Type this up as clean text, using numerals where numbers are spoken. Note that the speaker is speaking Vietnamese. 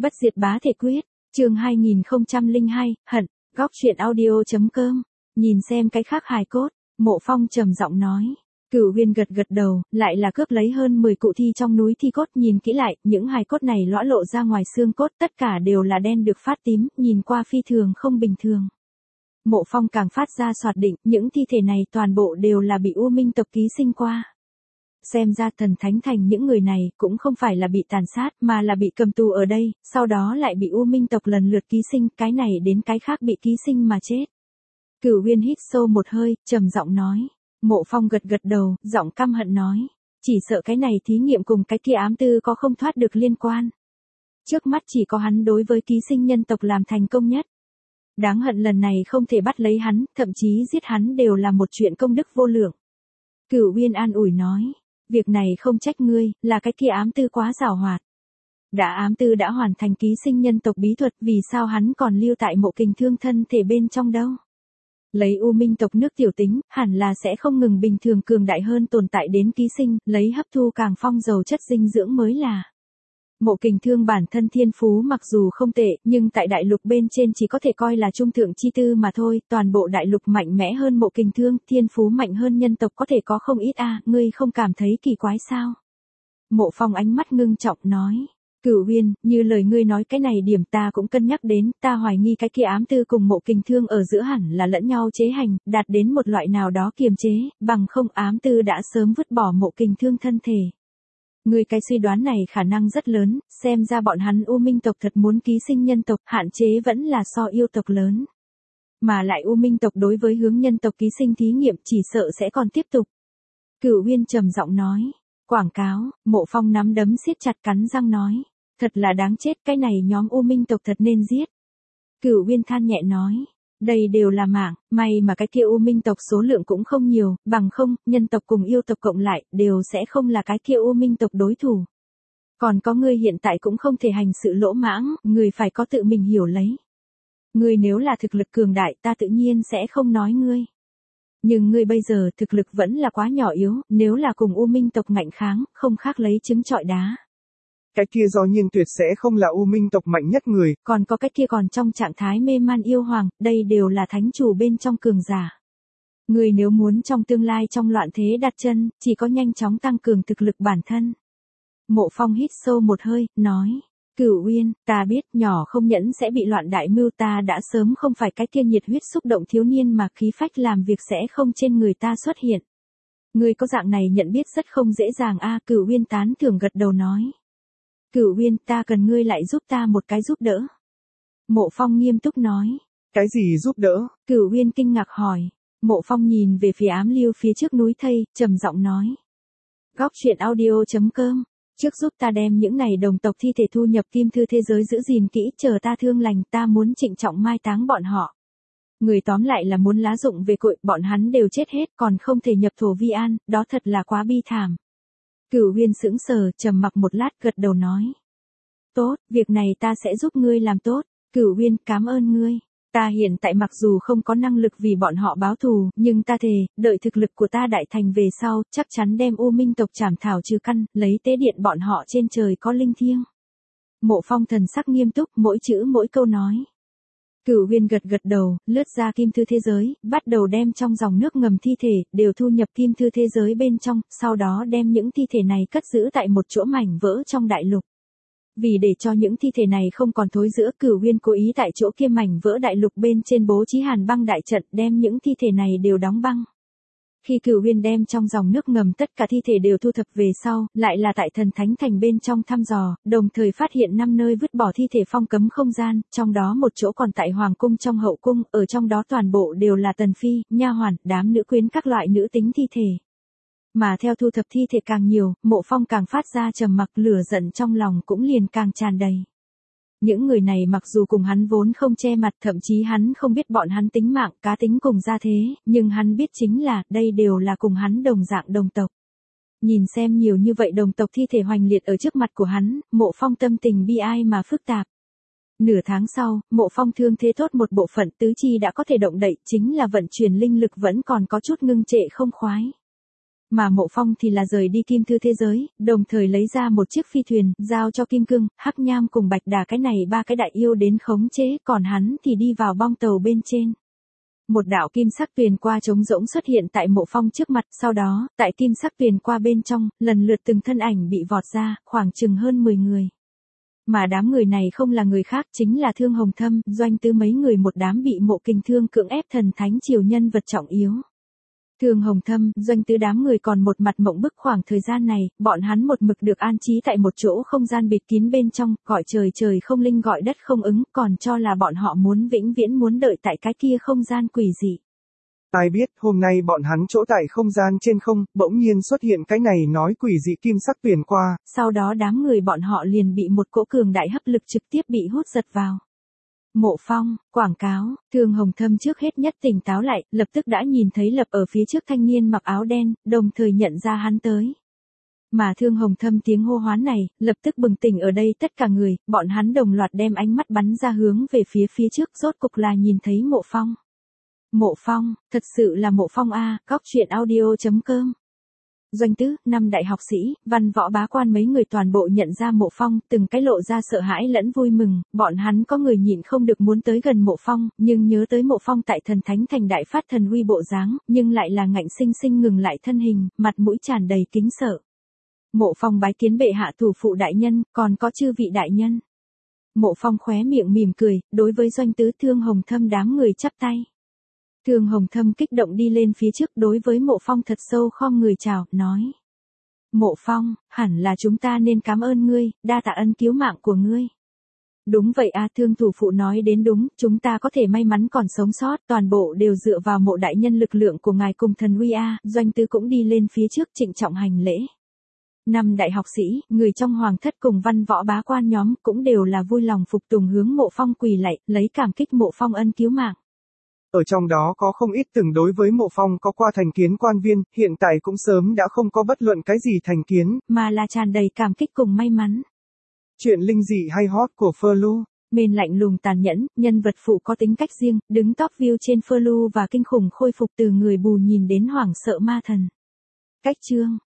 Bất diệt bá thể quyết, chương 2002, hận, góc truyện audio.com, nhìn xem cái khác hài cốt, Mộ Phong trầm giọng nói. Cửu Uyên gật gật đầu, lại là cướp lấy hơn 10 cụ thi trong núi thi cốt, nhìn kỹ lại, những hài cốt này lõa lộ ra ngoài xương cốt, tất cả đều là đen được phát tím, nhìn qua phi thường không bình thường. Mộ Phong càng phát ra soạt định, những thi thể này toàn bộ đều là bị U Minh tộc ký sinh qua. Xem ra Thần Thánh Thành những người này cũng không phải là bị tàn sát mà là bị cầm tù ở đây, sau đó lại bị U Minh tộc lần lượt ký sinh, cái này đến cái khác bị ký sinh mà chết. Cửu Uyên hít sâu một hơi, trầm giọng nói. Mộ Phong gật gật đầu, giọng căm hận nói. Chỉ sợ cái này thí nghiệm cùng cái kia ám tư có không thoát được liên quan. Trước mắt chỉ có hắn đối với ký sinh nhân tộc làm thành công nhất. Đáng hận lần này không thể bắt lấy hắn, thậm chí giết hắn đều là một chuyện công đức vô lượng. Cửu Uyên an ủi nói. Việc này không trách ngươi, là cái kia ám tư quá giàu hoạt. Ám tư đã hoàn thành ký sinh nhân tộc bí thuật, vì sao hắn còn lưu tại Mộ Kình Thương thân thể bên trong đâu? Lấy U Minh tộc nước tiểu tính, hẳn là sẽ không ngừng bình thường cường đại hơn tồn tại đến ký sinh, lấy hấp thu càng phong dầu chất dinh dưỡng mới là. Mộ Kình Thương bản thân thiên phú mặc dù không tệ, nhưng tại đại lục bên trên chỉ có thể coi là trung thượng chi tư mà thôi, toàn bộ đại lục mạnh mẽ hơn Mộ Kình Thương, thiên phú mạnh hơn nhân tộc có thể có không ít ngươi không cảm thấy kỳ quái sao? Mộ Phong ánh mắt ngưng trọng nói. Cửu Uyên, như lời ngươi nói cái này điểm ta cũng cân nhắc đến, ta hoài nghi cái kia ám tư cùng Mộ Kình Thương ở giữa hẳn là lẫn nhau chế hành, đạt đến một loại nào đó kiềm chế, bằng không ám tư đã sớm vứt bỏ Mộ Kình Thương thân thể. Ngươi cái suy đoán này khả năng rất lớn, xem ra bọn hắn U Minh tộc thật muốn ký sinh nhân tộc, hạn chế vẫn là so yêu tộc lớn. Mà lại U Minh tộc đối với hướng nhân tộc ký sinh thí nghiệm chỉ sợ sẽ còn tiếp tục. Cửu Uyên trầm giọng nói. Quảng cáo, Mộ Phong nắm đấm siết chặt cắn răng nói. Thật là đáng chết, cái này nhóm U Minh tộc thật nên giết. Cửu Uyên than nhẹ nói. Đây đều là mạng, may mà cái kia U Minh tộc số lượng cũng không nhiều, bằng không, nhân tộc cùng yêu tộc cộng lại, đều sẽ không là cái kia U Minh tộc đối thủ. Còn có ngươi hiện tại cũng không thể hành sự lỗ mãng, ngươi phải có tự mình hiểu lấy. Ngươi nếu là thực lực cường đại ta tự nhiên sẽ không nói ngươi. Nhưng ngươi bây giờ thực lực vẫn là quá nhỏ yếu, nếu là cùng U Minh tộc ngạnh kháng, không khác lấy trứng trọi đá. Cái kia do nhiên tuyệt sẽ không là U Minh tộc mạnh nhất người. Còn có cái kia còn trong trạng thái mê man yêu hoàng, đây đều là thánh chủ bên trong cường giả. Ngươi nếu muốn trong tương lai trong loạn thế đặt chân, chỉ có nhanh chóng tăng cường thực lực bản thân. Mộ Phong hít sâu một hơi, nói. Cửu Uyên, ta biết nhỏ không nhẫn sẽ bị loạn đại mưu, ta đã sớm không phải cái kia nhiệt huyết xúc động thiếu niên mà khí phách làm việc sẽ không trên người ta xuất hiện. Ngươi có dạng này nhận biết rất không dễ dàng Cửu Uyên tán thưởng gật đầu nói. Cửu Uyên, ta cần ngươi lại giúp ta một cái giúp đỡ. Mộ Phong nghiêm túc nói. Cái gì giúp đỡ? Cửu Uyên kinh ngạc hỏi. Mộ Phong nhìn về phía ám lưu phía trước núi thây, trầm giọng nói. Góc truyện audio.com, trước giúp ta đem những này đồng tộc thi thể thu nhập kim thư thế giới giữ gìn kỹ, chờ ta thương lành ta muốn trịnh trọng mai táng bọn họ. Người tóm lại là muốn lá dụng về cội, bọn hắn đều chết hết còn không thể nhập thổ vi an, đó thật là quá bi thảm. Cửu Uyên sững sờ, trầm mặc một lát gật đầu nói. Tốt, việc này ta sẽ giúp ngươi làm tốt. Cửu Uyên, cảm ơn ngươi. Ta hiện tại mặc dù không có năng lực vì bọn họ báo thù, nhưng ta thề, đợi thực lực của ta đại thành về sau, chắc chắn đem U Minh tộc trảm thảo trừ căn, lấy tế điện bọn họ trên trời có linh thiêng. Mộ Phong thần sắc nghiêm túc, mỗi chữ mỗi câu nói. Cửu Uyên gật gật đầu, lướt ra kim thư thế giới, bắt đầu đem trong dòng nước ngầm thi thể, đều thu nhập kim thư thế giới bên trong, sau đó đem những thi thể này cất giữ tại một chỗ mảnh vỡ trong đại lục. Vì để cho những thi thể này không còn thối rữa, Cửu Uyên cố ý tại chỗ kia mảnh vỡ đại lục bên trên bố trí hàn băng đại trận, đem những thi thể này đều đóng băng. Khi Cửu Uyên đem trong dòng nước ngầm tất cả thi thể đều thu thập về sau, lại là tại Thần Thánh Thành bên trong thăm dò, đồng thời phát hiện 5 nơi vứt bỏ thi thể phong cấm không gian, trong đó một chỗ còn tại Hoàng cung trong hậu cung, ở trong đó toàn bộ đều là tần phi, nha hoàn, đám nữ quyến các loại nữ tính thi thể. Mà theo thu thập thi thể càng nhiều, Mộ Phong càng phát ra trầm mặc, lửa giận trong lòng cũng liền càng tràn đầy. Những người này mặc dù cùng hắn vốn không che mặt, thậm chí hắn không biết bọn hắn tính mạng, cá tính cùng gia thế, nhưng hắn biết chính là, đây đều là cùng hắn đồng dạng đồng tộc. Nhìn xem nhiều như vậy đồng tộc thi thể hoành liệt ở trước mặt của hắn, Mộ Phong tâm tình bi ai mà phức tạp. Nửa tháng sau, Mộ Phong thương thế tốt một bộ phận, tứ chi đã có thể động đậy, chính là vận chuyển linh lực vẫn còn có chút ngưng trệ không khoái. Mà Mộ Phong thì là rời đi Kim Thư thế giới, đồng thời lấy ra một chiếc phi thuyền, giao cho Kim Cương, Hắc Nham cùng Bạch Đà cái này ba cái đại yêu đến khống chế, còn hắn thì đi vào bong tàu bên trên. Một đạo kim sắc tuyền qua trống rỗng xuất hiện tại Mộ Phong trước mặt, sau đó, tại kim sắc tuyền qua bên trong, lần lượt từng thân ảnh bị vọt ra, khoảng chừng hơn 10 người. Mà đám người này không là người khác, chính là Thương Hồng Thâm, Doanh Tư mấy người, một đám bị Mộ Kình Thương cưỡng ép thần thánh triều nhân vật trọng yếu. Thương Hồng Thâm, Doanh Tư đám người còn một mặt mộng bức. Khoảng thời gian này, bọn hắn một mực được an trí tại một chỗ không gian bịt kín bên trong, gọi trời trời không linh gọi đất không ứng, còn cho là bọn họ muốn vĩnh viễn muốn đợi tại cái kia không gian quỷ dị. Ai biết hôm nay bọn hắn chỗ tại không gian trên không, bỗng nhiên xuất hiện cái này nói quỷ dị kim sắc tuyền qua. Sau đó đám người bọn họ liền bị một cỗ cường đại hấp lực trực tiếp bị hút giật vào. Mộ Phong, quảng cáo, Thương Hồng Thâm trước hết nhất tỉnh táo lại, lập tức đã nhìn thấy lập ở phía trước thanh niên mặc áo đen, đồng thời nhận ra hắn tới. Mà Thương Hồng Thâm tiếng hô hoán này, lập tức bừng tỉnh ở đây tất cả người, bọn hắn đồng loạt đem ánh mắt bắn ra hướng về phía trước, rốt cục là nhìn thấy Mộ Phong. Mộ Phong, thật sự là Mộ Phong a, Góc Truyện Audio.com. Doanh Tứ, 5 đại học sĩ, văn võ bá quan mấy người toàn bộ nhận ra Mộ Phong, từng cái lộ ra sợ hãi lẫn vui mừng, bọn hắn có người nhịn không được muốn tới gần Mộ Phong, nhưng nhớ tới Mộ Phong tại Thần Thánh Thành đại phát thần uy bộ dáng, nhưng lại là ngạnh sinh sinh ngừng lại thân hình, mặt mũi tràn đầy kính sợ. Mộ Phong bái kiến bệ hạ thủ phụ đại nhân, còn có chư vị đại nhân. Mộ Phong khóe miệng mỉm cười, đối với Doanh Tứ, Thương Hồng Thâm đám người chắp tay. Thương Hồng Thâm kích động đi lên phía trước, đối với Mộ Phong thật sâu khom người chào, nói. Mộ Phong, hẳn là chúng ta nên cảm ơn ngươi, đa tạ ân cứu mạng của ngươi. Đúng vậy a, Thương thủ phụ nói đến đúng, chúng ta có thể may mắn còn sống sót, toàn bộ đều dựa vào Mộ đại nhân lực lượng của ngài cùng thần uy a. Doanh Tư cũng đi lên phía trước trịnh trọng hành lễ. 5 đại học sĩ, người trong hoàng thất cùng văn võ bá quan nhóm cũng đều là vui lòng phục tùng hướng Mộ Phong quỳ lạy, lấy cảm kích Mộ Phong ân cứu mạng. Ở trong đó có không ít từng đối với Mộ Phong có qua thành kiến quan viên, hiện tại cũng sớm đã không có bất luận cái gì thành kiến, mà là tràn đầy cảm kích cùng may mắn. Chuyện linh dị hay hot của Flu. Mên lạnh lùng tàn nhẫn, nhân vật phụ có tính cách riêng, đứng top view trên Flu và kinh khủng khôi phục từ người bù nhìn đến hoảng sợ ma thần. Cách chương